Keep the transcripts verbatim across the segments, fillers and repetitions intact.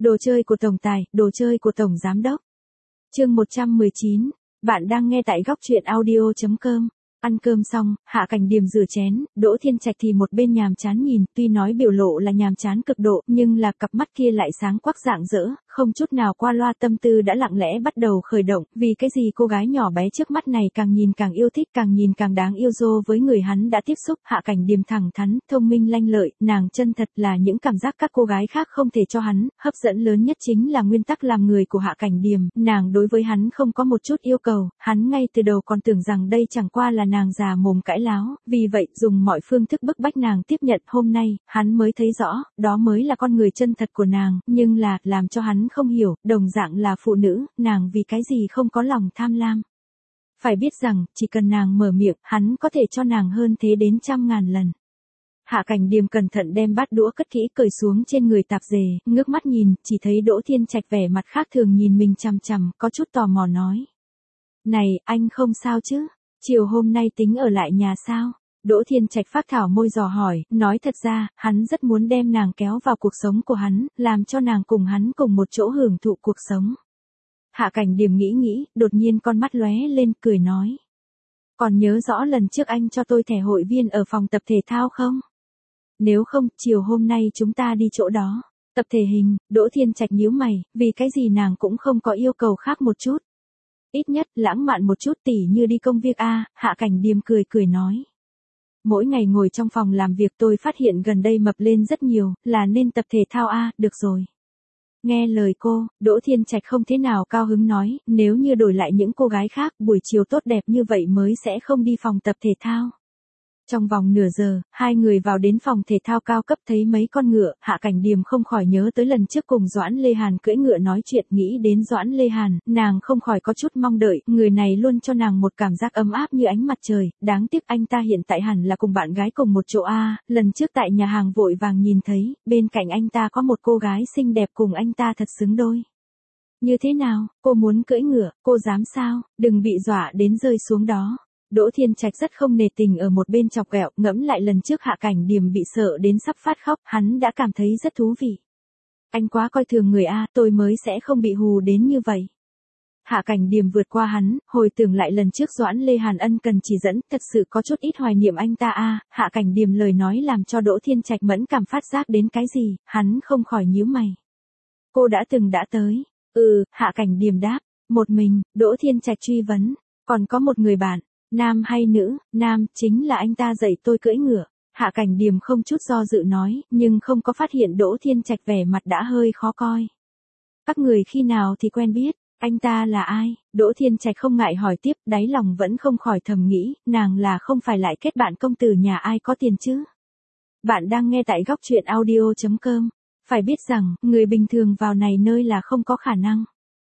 Đồ chơi của tổng tài, đồ chơi của tổng giám đốc. Chương một trăm mười chín, bạn đang nghe tại góc truyện audio chấm com. Ăn cơm xong, Hạ Cảnh Điềm rửa chén, Đỗ Thiên Trạch thì một bên nhàm chán nhìn, tuy nói biểu lộ là nhàm chán cực độ, nhưng là cặp mắt kia lại sáng quắc rạng rỡ, không chút nào qua loa, tâm tư đã lặng lẽ bắt đầu khởi động, vì cái gì cô gái nhỏ bé trước mắt này càng nhìn càng yêu thích, càng nhìn càng đáng yêu dô với người hắn đã tiếp xúc. Hạ Cảnh Điềm thẳng thắn, thông minh lanh lợi, nàng chân thật là những cảm giác các cô gái khác không thể cho hắn, hấp dẫn lớn nhất chính là nguyên tắc làm người của Hạ Cảnh Điềm, nàng đối với hắn không có một chút yêu cầu, hắn ngay từ đầu còn tưởng rằng đây chẳng qua là nàng già mồm cãi láo, vì vậy dùng mọi phương thức bức bách nàng tiếp nhận. Hôm nay, hắn mới thấy rõ, đó mới là con người chân thật của nàng, nhưng là, làm cho hắn không hiểu, đồng dạng là phụ nữ, nàng vì cái gì không có lòng tham lam. Phải biết rằng, chỉ cần nàng mở miệng, hắn có thể cho nàng hơn thế đến trăm ngàn lần. Hạ Cảnh Điềm cẩn thận đem bát đũa cất kỹ, cởi xuống trên người tạp dề, ngước mắt nhìn, chỉ thấy Đỗ Thiên Trạch vẻ mặt khác thường nhìn mình chằm chằm, có chút tò mò nói. Này, anh không sao chứ? Chiều hôm nay tính ở lại nhà sao? Đỗ Thiên Trạch phát thảo môi dò hỏi, nói thật ra, hắn rất muốn đem nàng kéo vào cuộc sống của hắn, làm cho nàng cùng hắn cùng một chỗ hưởng thụ cuộc sống. Hạ Cảnh Điềm nghĩ nghĩ, đột nhiên con mắt lóe lên, cười nói. Còn nhớ rõ lần trước anh cho tôi thẻ hội viên ở phòng tập thể thao không? Nếu không, chiều hôm nay chúng ta đi chỗ đó. Tập thể hình. Đỗ Thiên Trạch nhíu mày, vì cái gì nàng cũng không có yêu cầu khác một chút. Ít nhất, lãng mạn một chút, tỉ như đi công việc a. Hạ Cảnh Điềm cười cười nói. Mỗi ngày ngồi trong phòng làm việc tôi phát hiện gần đây mập lên rất nhiều, là nên tập thể thao a. Được rồi. Nghe lời cô, Đỗ Thiên Trạch không thế nào cao hứng nói, nếu như đổi lại những cô gái khác, buổi chiều tốt đẹp như vậy mới sẽ không đi phòng tập thể thao. Trong vòng nửa giờ, hai người vào đến phòng thể thao cao cấp, thấy mấy con ngựa, Hạ Cảnh Điềm không khỏi nhớ tới lần trước cùng Doãn Lê Hàn cưỡi ngựa nói chuyện, nghĩ đến Doãn Lê Hàn, nàng không khỏi có chút mong đợi, người này luôn cho nàng một cảm giác ấm áp như ánh mặt trời, đáng tiếc anh ta hiện tại hẳn là cùng bạn gái cùng một chỗ a. Lần trước tại nhà hàng vội vàng nhìn thấy, bên cạnh anh ta có một cô gái xinh đẹp cùng anh ta thật xứng đôi. Như thế nào, cô muốn cưỡi ngựa, cô dám sao, đừng bị dọa đến rơi xuống đó. Đỗ Thiên Trạch rất không nề tình ở một bên chọc ghẹo, ngẫm lại lần trước Hạ Cảnh Điềm bị sợ đến sắp phát khóc, hắn đã cảm thấy rất thú vị. Anh quá coi thường người a, tôi mới sẽ không bị hù đến như vậy. Hạ Cảnh Điềm vượt qua hắn, hồi tưởng lại lần trước Doãn Lê Hàn ân cần chỉ dẫn, thật sự có chút ít hoài niệm anh ta a. Hạ Cảnh Điềm lời nói làm cho Đỗ Thiên Trạch mẫn cảm phát giác đến cái gì, hắn không khỏi nhíu mày. Cô đã từng đã tới. Ừ, Hạ Cảnh Điềm đáp. Một mình. Đỗ Thiên Trạch truy vấn. Còn có một người bạn. Nam hay nữ? Nam, chính là anh ta dạy tôi cưỡi ngựa. Hạ Cảnh Điềm không chút do dự nói, nhưng không có phát hiện Đỗ Thiên Trạch vẻ mặt đã hơi khó coi. Các người khi nào thì quen biết, anh ta là ai? Đỗ Thiên Trạch không ngại hỏi tiếp, đáy lòng vẫn không khỏi thầm nghĩ, nàng là không phải lại kết bạn công tử nhà ai có tiền chứ? Bạn đang nghe tại góc truyện audio chấm com. Phải biết rằng, người bình thường vào này nơi là không có khả năng.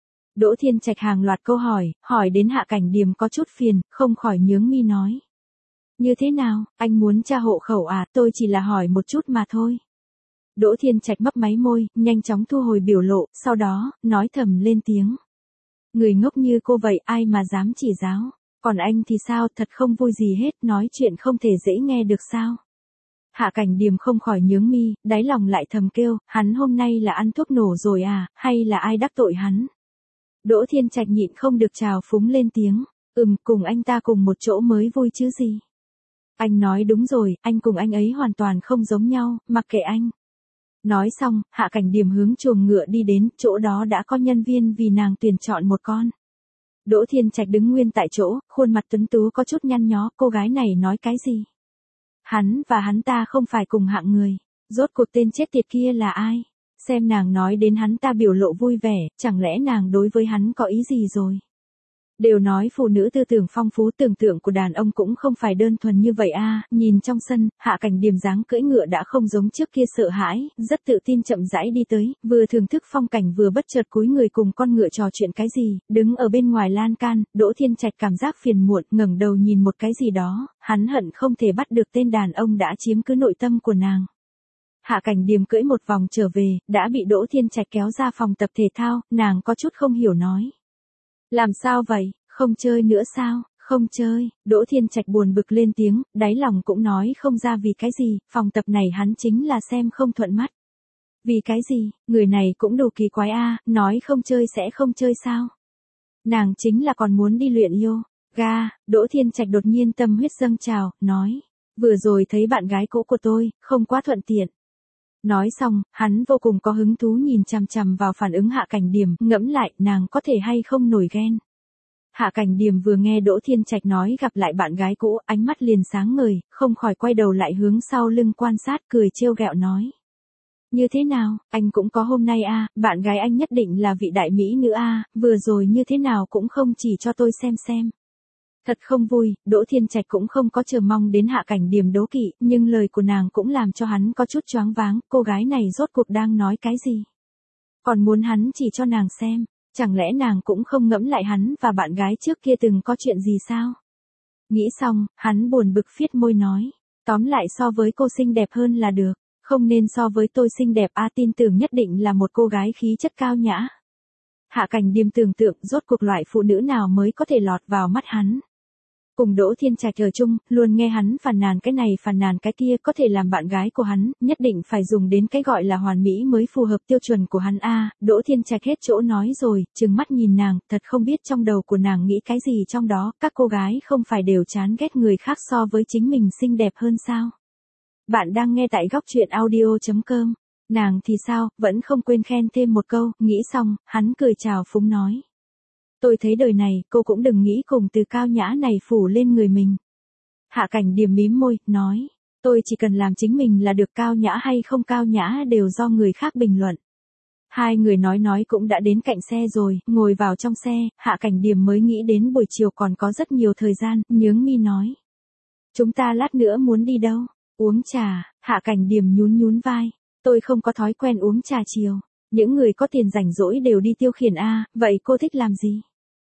Đỗ Thiên Trạch hàng loạt câu hỏi, hỏi đến Hạ Cảnh Điềm có chút phiền, không khỏi nhướng mi nói. Như thế nào, anh muốn tra hộ khẩu à, tôi chỉ là hỏi một chút mà thôi. Đỗ Thiên Trạch mấp máy môi, nhanh chóng thu hồi biểu lộ, sau đó, nói thầm lên tiếng. Người ngốc như cô vậy ai mà dám chỉ giáo, còn anh thì sao, thật không vui gì hết, nói chuyện không thể dễ nghe được sao. Hạ Cảnh Điềm không khỏi nhướng mi, đáy lòng lại thầm kêu, hắn hôm nay là ăn thuốc nổ rồi à, hay là ai đắc tội hắn. Đỗ Thiên Trạch nhịn không được trào phúng lên tiếng, ừm, cùng anh ta cùng một chỗ mới vui chứ gì. Anh nói đúng rồi, anh cùng anh ấy hoàn toàn không giống nhau, mặc kệ anh. Nói xong, Hạ Cảnh Điềm hướng chuồng ngựa đi đến, chỗ đó đã có nhân viên vì nàng tuyển chọn một con. Đỗ Thiên Trạch đứng nguyên tại chỗ, khuôn mặt tuấn tú có chút nhăn nhó, cô gái này nói cái gì? Hắn và hắn ta không phải cùng hạng người, rốt cuộc tên chết tiệt kia là ai? Xem nàng nói đến hắn ta biểu lộ vui vẻ, chẳng lẽ nàng đối với hắn có ý gì rồi? Đều nói phụ nữ tư tưởng phong phú, tưởng tượng của đàn ông cũng không phải đơn thuần như vậy a. Nhìn trong sân, Hạ Cảnh Điềm dáng cưỡi ngựa đã không giống trước kia sợ hãi, rất tự tin chậm rãi đi tới, vừa thưởng thức phong cảnh vừa bất chợt cúi người cùng con ngựa trò chuyện cái gì, đứng ở bên ngoài lan can, Đỗ Thiên Trạch cảm giác phiền muộn, ngẩng đầu nhìn một cái gì đó, hắn hận không thể bắt được tên đàn ông đã chiếm cứ nội tâm của nàng. Hạ Cảnh Điềm cưỡi một vòng trở về, đã bị Đỗ Thiên Trạch kéo ra phòng tập thể thao, nàng có chút không hiểu nói. Làm sao vậy, không chơi nữa sao, không chơi, Đỗ Thiên Trạch buồn bực lên tiếng, đáy lòng cũng nói không ra vì cái gì, phòng tập này hắn chính là xem không thuận mắt. Vì cái gì, người này cũng đủ kỳ quái a, nói không chơi sẽ không chơi sao? Nàng chính là còn muốn đi luyện yoga. Đỗ Thiên Trạch đột nhiên tâm huyết dâng trào, nói. Vừa rồi thấy bạn gái cũ của tôi, không quá thuận tiện. Nói xong, hắn vô cùng có hứng thú nhìn chằm chằm vào phản ứng Hạ Cảnh Điềm, ngẫm lại, nàng có thể hay không nổi ghen. Hạ Cảnh Điềm vừa nghe Đỗ Thiên Trạch nói gặp lại bạn gái cũ, ánh mắt liền sáng ngời, không khỏi quay đầu lại hướng sau lưng quan sát, cười trêu ghẹo nói. Như thế nào, anh cũng có hôm nay a, bạn gái anh nhất định là vị đại mỹ nữ a, vừa rồi như thế nào cũng không chỉ cho tôi xem xem. Thật không vui, Đỗ Thiên Trạch cũng không có chờ mong đến Hạ Cảnh Điềm đố kỵ, nhưng lời của nàng cũng làm cho hắn có chút choáng váng, cô gái này rốt cuộc đang nói cái gì? Còn muốn hắn chỉ cho nàng xem, chẳng lẽ nàng cũng không ngẫm lại hắn và bạn gái trước kia từng có chuyện gì sao? Nghĩ xong, hắn buồn bực phiết môi nói, tóm lại so với cô xinh đẹp hơn là được, không nên so với tôi xinh đẹp a, tin tưởng nhất định là một cô gái khí chất cao nhã. Hạ Cảnh Điềm tưởng tượng rốt cuộc loại phụ nữ nào mới có thể lọt vào mắt hắn. Cùng Đỗ Thiên Trạch ở chung, luôn nghe hắn phàn nàn cái này phàn nàn cái kia, có thể làm bạn gái của hắn, nhất định phải dùng đến cái gọi là hoàn mỹ mới phù hợp tiêu chuẩn của hắn a. Đỗ Thiên Trạch hết chỗ nói rồi, trừng mắt nhìn nàng, thật không biết trong đầu của nàng nghĩ cái gì trong đó, các cô gái không phải đều chán ghét người khác so với chính mình xinh đẹp hơn sao? Bạn đang nghe tại góc truyện audio chấm com. Nàng thì sao, vẫn không quên khen thêm một câu, nghĩ xong, hắn cười chào phúng nói. Tôi thấy đời này, cô cũng đừng nghĩ cùng từ cao nhã này phủ lên người mình. Hạ Cảnh Điềm mím môi, nói, tôi chỉ cần làm chính mình là được, cao nhã hay không cao nhã đều do người khác bình luận. Hai người nói nói cũng đã đến cạnh xe rồi, ngồi vào trong xe, Hạ Cảnh Điềm mới nghĩ đến buổi chiều còn có rất nhiều thời gian, nhướng mi nói. Chúng ta lát nữa muốn đi đâu? Uống trà. Hạ Cảnh Điềm nhún nhún vai. Tôi không có thói quen uống trà chiều. Những người có tiền rảnh rỗi đều đi tiêu khiển a, vậy cô thích làm gì?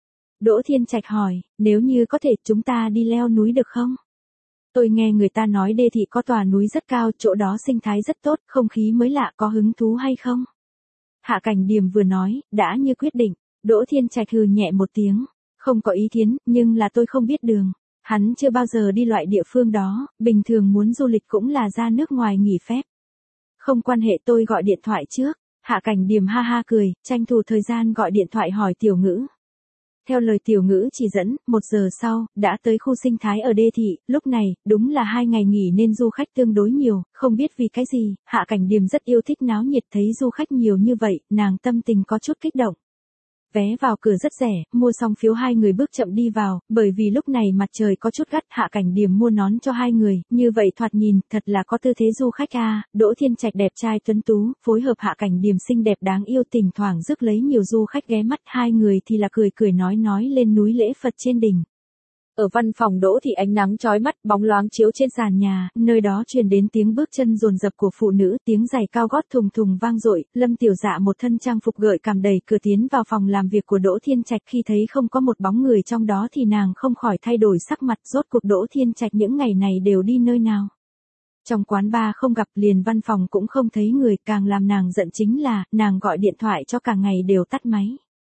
Đỗ Thiên Trạch hỏi, nếu như có thể chúng ta đi leo núi được không? Tôi nghe người ta nói Đê Thị có tòa núi rất cao, chỗ đó sinh thái rất tốt, không khí mới lạ, có hứng thú hay không? Hạ Cảnh Điềm vừa nói, đã như quyết định. Đỗ Thiên Trạch hừ nhẹ một tiếng, không có ý kiến, nhưng là tôi không biết đường. Hắn chưa bao giờ đi loại địa phương đó, bình thường muốn du lịch cũng là ra nước ngoài nghỉ phép. Không quan hệ, tôi gọi điện thoại trước. Hạ Cảnh Điềm ha ha cười, tranh thủ thời gian gọi điện thoại hỏi Tiểu Ngữ. Theo lời Tiểu Ngữ chỉ dẫn, một giờ sau, đã tới khu sinh thái ở Đê Thị, lúc này, đúng là hai ngày nghỉ nên du khách tương đối nhiều, không biết vì cái gì, Hạ Cảnh Điềm rất yêu thích náo nhiệt, thấy du khách nhiều như vậy, nàng tâm tình có chút kích động. Vé vào cửa rất rẻ, mua xong phiếu hai người bước chậm đi vào, bởi vì lúc này mặt trời có chút gắt, Hạ Cảnh Điềm mua nón cho hai người, như vậy thoạt nhìn, thật là có tư thế du khách a. Đỗ Thiên Trạch đẹp trai tuấn tú, phối hợp Hạ Cảnh Điềm xinh đẹp đáng yêu, thỉnh thoảng rước lấy nhiều du khách ghé mắt, hai người thì là cười cười nói nói lên núi lễ Phật trên đỉnh. Ở văn phòng Đỗ thì ánh nắng chói mắt, bóng loáng chiếu trên sàn nhà, nơi đó truyền đến tiếng bước chân dồn dập của phụ nữ, tiếng giày cao gót thùng thùng vang dội. Lâm Tiểu Dạ một thân trang phục gợi cảm đẩy cửa tiến vào phòng làm việc của Đỗ Thiên Trạch, khi thấy không có một bóng người trong đó thì nàng không khỏi thay đổi sắc mặt, rốt cuộc Đỗ Thiên Trạch những ngày này đều đi nơi nào? Trong quán bar không gặp, liền văn phòng cũng không thấy người, càng làm nàng giận chính là, nàng gọi điện thoại cho cả ngày đều tắt máy.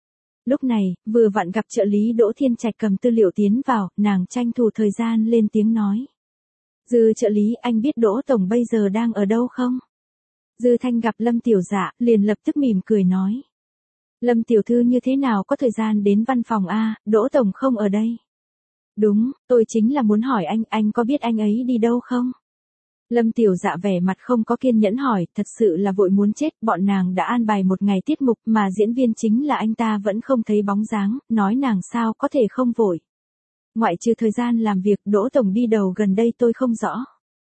Lúc này, vừa vặn gặp trợ lý Đỗ Thiên Trạch cầm tư liệu tiến vào, nàng tranh thủ thời gian lên tiếng nói. Dư trợ lý, anh biết Đỗ Tổng bây giờ đang ở đâu không? Dư Thanh gặp Lâm Tiểu Dạ, liền lập tức mỉm cười nói. Lâm Tiểu Thư như thế nào có thời gian đến văn phòng a, Đỗ Tổng không ở đây. Đúng, tôi chính là muốn hỏi anh, anh có biết anh ấy đi đâu không? Lâm Tiểu Dạ vẻ mặt không có kiên nhẫn hỏi, thật sự là vội muốn chết, bọn nàng đã an bài một ngày tiết mục mà diễn viên chính là anh ta vẫn không thấy bóng dáng, nói nàng sao có thể không vội. Ngoại trừ thời gian làm việc, Đỗ Tổng đi đầu gần đây tôi không rõ.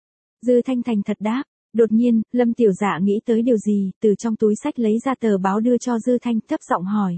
Dư Thanh thành thật đáp, đột nhiên, Lâm Tiểu Dạ nghĩ tới điều gì, từ trong túi xách lấy ra tờ báo đưa cho Dư Thanh, thấp giọng hỏi.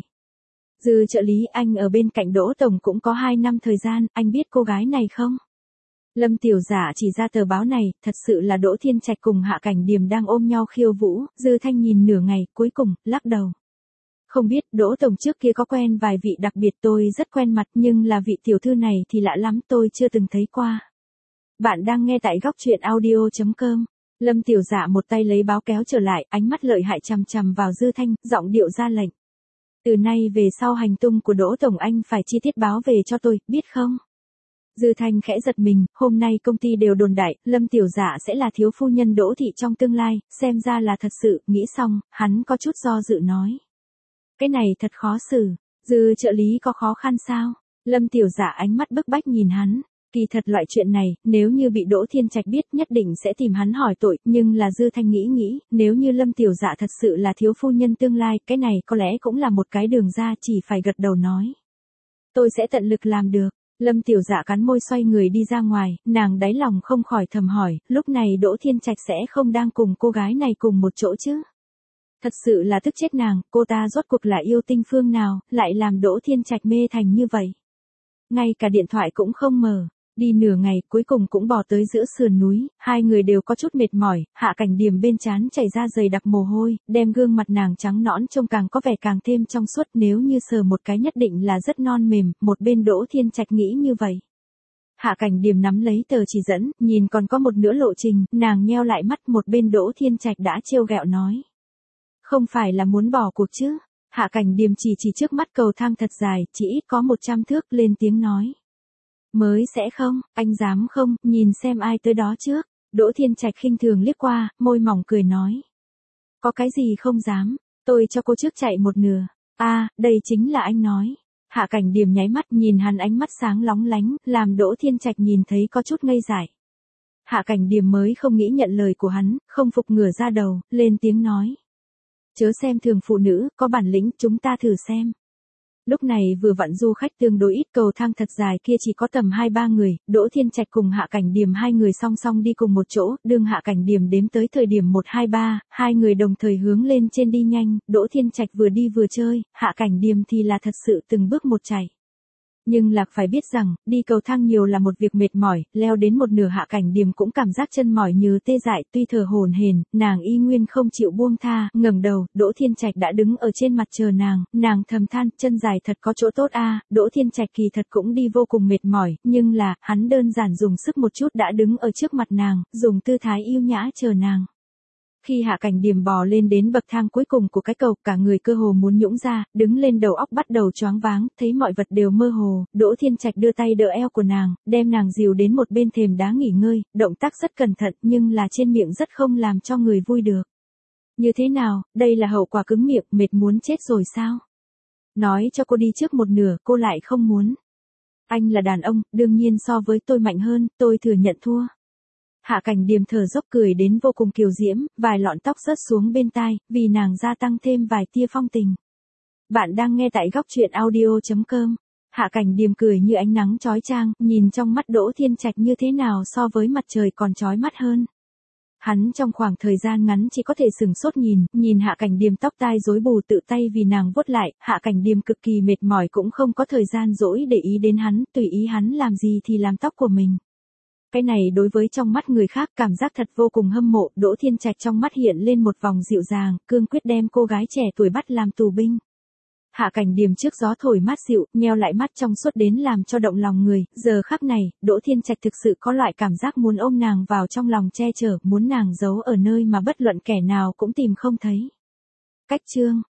Dư trợ lý, anh ở bên cạnh Đỗ Tổng cũng có hai năm thời gian, anh biết cô gái này không? Lâm Tiểu Dạ chỉ ra tờ báo này, thật sự là Đỗ Thiên Trạch cùng Hạ Cảnh Điềm đang ôm nhau khiêu vũ, Dư Thanh nhìn nửa ngày, cuối cùng, lắc đầu. Không biết, Đỗ Tổng trước kia có quen vài vị đặc biệt, tôi rất quen mặt, nhưng là vị tiểu thư này thì lạ lắm, tôi chưa từng thấy qua. Bạn đang nghe tại góc truyện audio chấm com. Lâm Tiểu Dạ một tay lấy báo kéo trở lại, ánh mắt lợi hại chằm chằm vào Dư Thanh, giọng điệu ra lệnh. Từ nay về sau hành tung của Đỗ Tổng anh phải chi tiết báo về cho tôi, biết không? Dư Thanh khẽ giật mình, hôm nay công ty đều đồn đại, Lâm tiểu dạ sẽ là thiếu phu nhân Đỗ thị trong tương lai, xem ra là thật sự, nghĩ xong, hắn có chút do dự nói. Cái này thật khó xử, Dư trợ lý có khó khăn sao? Lâm tiểu dạ ánh mắt bức bách nhìn hắn. Kỳ thật loại chuyện này, nếu như bị Đỗ Thiên Trạch biết nhất định sẽ tìm hắn hỏi tội, nhưng là Dư Thanh nghĩ nghĩ, nếu như Lâm tiểu dạ thật sự là thiếu phu nhân tương lai, cái này có lẽ cũng là một cái đường ra, chỉ phải gật đầu nói. Tôi sẽ tận lực làm được. Lâm tiểu dạ cắn môi xoay người đi ra ngoài, nàng đáy lòng không khỏi thầm hỏi, lúc này Đỗ Thiên Trạch sẽ không đang cùng cô gái này cùng một chỗ chứ? Thật sự là tức chết nàng, cô ta rốt cuộc là yêu tinh phương nào, lại làm Đỗ Thiên Trạch mê thành như vậy. Ngay cả điện thoại cũng không mở. Đi nửa ngày, cuối cùng cũng bò tới giữa sườn núi, hai người đều có chút mệt mỏi, Hạ Cảnh Điềm bên trán chảy ra dày đặc mồ hôi, đem gương mặt nàng trắng nõn trông càng có vẻ càng thêm trong suốt, nếu như sờ một cái nhất định là rất non mềm, một bên Đỗ Thiên Trạch nghĩ như vậy. Hạ Cảnh Điềm nắm lấy tờ chỉ dẫn, nhìn còn có một nửa lộ trình, nàng nheo lại mắt, một bên Đỗ Thiên Trạch đã trêu ghẹo nói. Không phải là muốn bỏ cuộc chứ? Hạ Cảnh Điềm chỉ chỉ trước mắt cầu thang thật dài, chỉ ít có một trăm thước, lên tiếng nói. Mới sẽ không, anh dám không, nhìn xem ai tới đó trước. Đỗ Thiên Trạch khinh thường liếc qua, môi mỏng cười nói. Có cái gì không dám, tôi cho cô trước chạy một nửa. A, à, đây chính là anh nói. Hạ Cảnh Điềm nháy mắt nhìn hắn ánh mắt sáng lóng lánh, làm Đỗ Thiên Trạch nhìn thấy có chút ngây dại. Hạ Cảnh Điềm mới không nghĩ nhận lời của hắn, không phục ngửa ra đầu, lên tiếng nói. Chớ xem thường phụ nữ, có bản lĩnh, chúng ta thử xem. Lúc này vừa vặn du khách tương đối ít, cầu thang thật dài kia chỉ có tầm hai ba người, Đỗ Thiên Trạch cùng Hạ Cảnh Điềm hai người song song đi cùng một chỗ, đương Hạ Cảnh Điềm đếm tới thời điểm một hai ba, hai người đồng thời hướng lên trên đi nhanh, Đỗ Thiên Trạch vừa đi vừa chơi, Hạ Cảnh Điềm thì là thật sự từng bước một chạy. Nhưng Lạc phải biết rằng, đi cầu thang nhiều là một việc mệt mỏi, leo đến một nửa Hạ Cảnh Điềm cũng cảm giác chân mỏi như tê dại, tuy thở hổn hển, nàng y nguyên không chịu buông tha, ngẩng đầu, Đỗ Thiên Trạch đã đứng ở trên mặt chờ nàng, nàng thầm than, chân dài thật có chỗ tốt a. Đỗ Thiên Trạch kỳ thật cũng đi vô cùng mệt mỏi, nhưng là, hắn đơn giản dùng sức một chút đã đứng ở trước mặt nàng, dùng tư thái yêu nhã chờ nàng. Khi Hạ Cảnh Điềm bò lên đến bậc thang cuối cùng của cái cầu, cả người cơ hồ muốn nhũn ra, đứng lên đầu óc bắt đầu choáng váng, thấy mọi vật đều mơ hồ, Đỗ Thiên Trạch đưa tay đỡ eo của nàng, đem nàng dìu đến một bên thềm đá nghỉ ngơi, động tác rất cẩn thận nhưng là trên miệng rất không làm cho người vui được. Như thế nào, đây là hậu quả cứng miệng, mệt muốn chết rồi sao? Nói cho cô đi trước một nửa, cô lại không muốn. Anh là đàn ông, đương nhiên so với tôi mạnh hơn, tôi thừa nhận thua. Hạ Cảnh Điềm thở dốc cười đến vô cùng kiều diễm, vài lọn tóc rớt xuống bên tai, vì nàng gia tăng thêm vài tia phong tình. Bạn đang nghe tại góc truyện audio chấm com. Hạ Cảnh Điềm cười như ánh nắng chói chang, nhìn trong mắt Đỗ Thiên Trạch như thế nào so với mặt trời còn chói mắt hơn. Hắn trong khoảng thời gian ngắn chỉ có thể sừng sốt nhìn, nhìn Hạ Cảnh Điềm tóc tai rối bù tự tay vì nàng vuốt lại, Hạ Cảnh Điềm cực kỳ mệt mỏi cũng không có thời gian dỗi để ý đến hắn, tùy ý hắn làm gì thì làm tóc của mình. Cái này đối với trong mắt người khác cảm giác thật vô cùng hâm mộ, Đỗ Thiên Trạch trong mắt hiện lên một vòng dịu dàng, cương quyết đem cô gái trẻ tuổi bắt làm tù binh. Hạ Cảnh Điềm trước gió thổi mát dịu, nheo lại mắt trong suốt đến làm cho động lòng người, giờ khắc này, Đỗ Thiên Trạch thực sự có loại cảm giác muốn ôm nàng vào trong lòng che chở, muốn nàng giấu ở nơi mà bất luận kẻ nào cũng tìm không thấy. Cách chương